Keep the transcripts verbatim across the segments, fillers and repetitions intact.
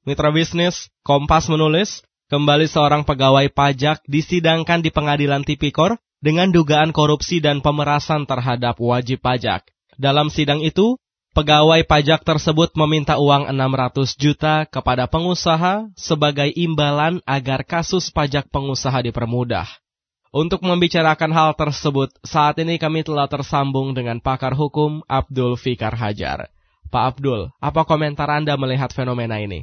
Mitra bisnis, Kompas menulis, kembali seorang pegawai pajak disidangkan di Pengadilan Tipikor dengan dugaan korupsi dan pemerasan terhadap wajib pajak. Dalam sidang itu, pegawai pajak tersebut meminta uang enam ratus juta kepada pengusaha sebagai imbalan agar kasus pajak pengusaha dipermudah. Untuk membicarakan hal tersebut, saat ini kami telah tersambung dengan pakar hukum Abdul Fikar Hajar. Pak Abdul, apa komentar Anda melihat fenomena ini?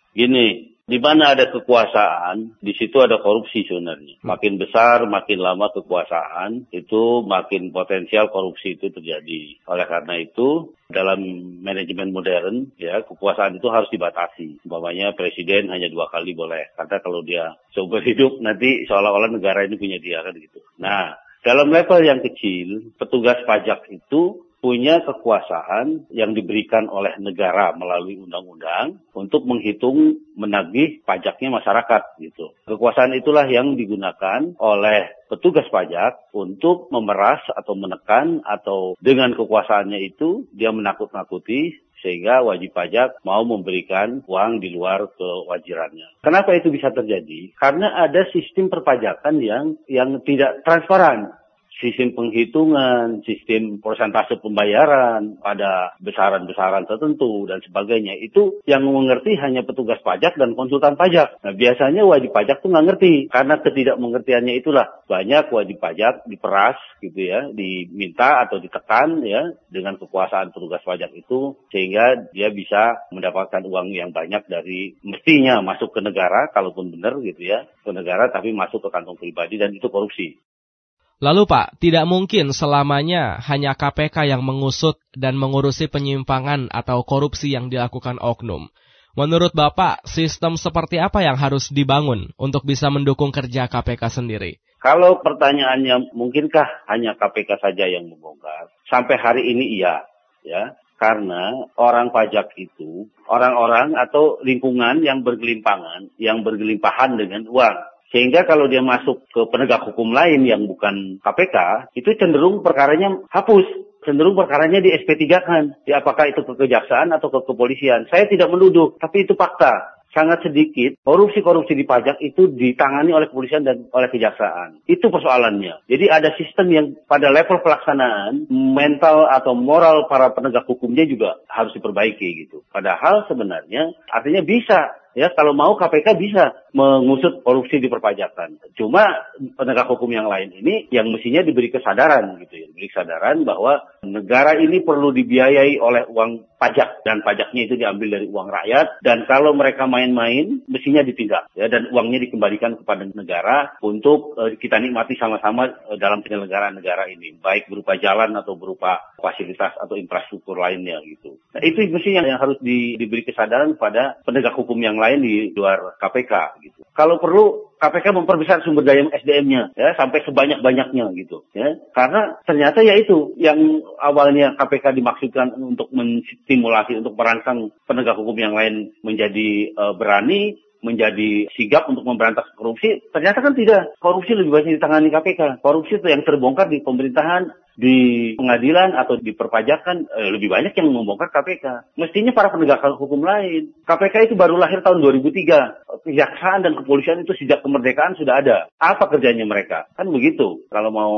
Gini, di mana ada kekuasaan, di situ ada korupsi sebenarnya. Makin besar, makin lama kekuasaan, itu makin potensial korupsi itu terjadi. Oleh karena itu, dalam manajemen modern, ya kekuasaan itu harus dibatasi. Umpamanya presiden hanya dua kali boleh, karena kalau dia seumur hidup nanti seolah-olah negara ini punya dia kan gitu. Nah, dalam level yang kecil, petugas pajak itu punya kekuasaan yang diberikan oleh negara melalui undang-undang untuk menghitung menagih pajaknya masyarakat gitu. Kekuasaan itulah yang digunakan oleh petugas pajak untuk memeras atau menekan atau dengan kekuasaannya itu dia menakut-nakuti sehingga wajib pajak mau memberikan uang di luar kewajirannya. Kenapa itu bisa terjadi? Karena ada sistem perpajakan yang yang tidak transparan. Sistem penghitungan, sistem persentase pembayaran pada besaran-besaran tertentu dan sebagainya. Itu yang mengerti hanya petugas pajak dan konsultan pajak. Nah, biasanya wajib pajak tuh nggak ngerti. Karena ketidakmengertiannya itulah banyak wajib pajak diperas gitu ya, diminta atau ditekan ya dengan kekuasaan petugas pajak itu sehingga dia bisa mendapatkan uang yang banyak dari mestinya masuk ke negara, kalaupun benar gitu ya, ke negara tapi masuk ke kantong pribadi dan itu korupsi. Lalu Pak, tidak mungkin selamanya hanya K P K yang mengusut dan mengurusi penyimpangan atau korupsi yang dilakukan oknum. Menurut Bapak, sistem seperti apa yang harus dibangun untuk bisa mendukung kerja K P K sendiri? Kalau pertanyaannya mungkinkah hanya K P K saja yang membongkar? Sampai hari ini iya, ya. Karena orang pajak itu orang-orang atau lingkungan yang bergelimpangan, yang bergelimpahan dengan uang. Sehingga kalau dia masuk ke penegak hukum lain yang bukan K P K, itu cenderung perkaranya hapus. Cenderung perkaranya di S P tiga kan. Ya, apakah itu ke kejaksaan atau ke kepolisian. Saya tidak menuduh, tapi itu fakta. Sangat sedikit korupsi-korupsi di pajak itu ditangani oleh kepolisian dan oleh kejaksaan. Itu persoalannya. Jadi ada sistem yang pada level pelaksanaan, mental atau moral para penegak hukumnya juga harus diperbaiki gitu. Padahal sebenarnya artinya bisa. Ya, kalau mau K P K bisa mengusut korupsi di perpajakan. Cuma penegak hukum yang lain ini yang mestinya diberi kesadaran gitu ya, diberi kesadaran bahwa negara ini perlu dibiayai oleh uang pajak dan pajaknya itu diambil dari uang rakyat dan kalau mereka main-main mestinya ditindak ya dan uangnya dikembalikan kepada negara untuk uh, kita nikmati sama-sama uh, dalam penyelenggaraan negara ini, baik berupa jalan atau berupa fasilitas atau infrastruktur lainnya gitu. Nah, itu mestinya yang harus di, diberi kesadaran pada penegak hukum yang lain di luar K P K gitu. Kalau perlu K P K memperbesar sumber daya S D M-nya ya sampai sebanyak-banyaknya gitu ya. Karena ternyata ya itu yang awalnya K P K dimaksudkan untuk menstimulasi untuk merangsang penegak hukum yang lain menjadi uh, berani, menjadi sigap untuk memberantas korupsi, ternyata kan tidak. Korupsi lebih banyak ditangani K P K. Korupsi itu yang terbongkar di pemerintahan, di pengadilan atau di perpajakan, eh, lebih banyak yang membongkar K P K. Mestinya para penegak hukum lain. K P K itu baru lahir tahun dua ribu tiga. Kejaksaan dan kepolisian itu sejak kemerdekaan sudah ada. Apa kerjanya mereka? Kan begitu. Kalau mau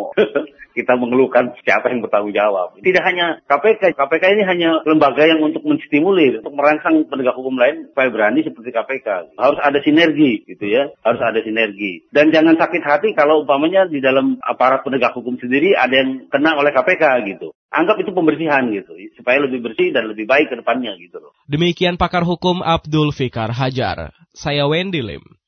kita mengeluhkan siapa yang bertanggung jawab. Tidak hanya K P K. K P K ini hanya lembaga yang untuk menstimulir, untuk merangsang penegak hukum lain supaya berani seperti K P K. Harus ada sinergi gitu ya. Harus ada sinergi. Dan jangan sakit hati kalau umpamanya di dalam aparat penegak hukum sendiri ada yang kena oleh K P K gitu. Anggap itu pembersihan gitu. Supaya lebih bersih dan lebih baik ke depannya gitu loh. Demikian pakar hukum Abdul Fikar Hajar. Saya Wendy Lim.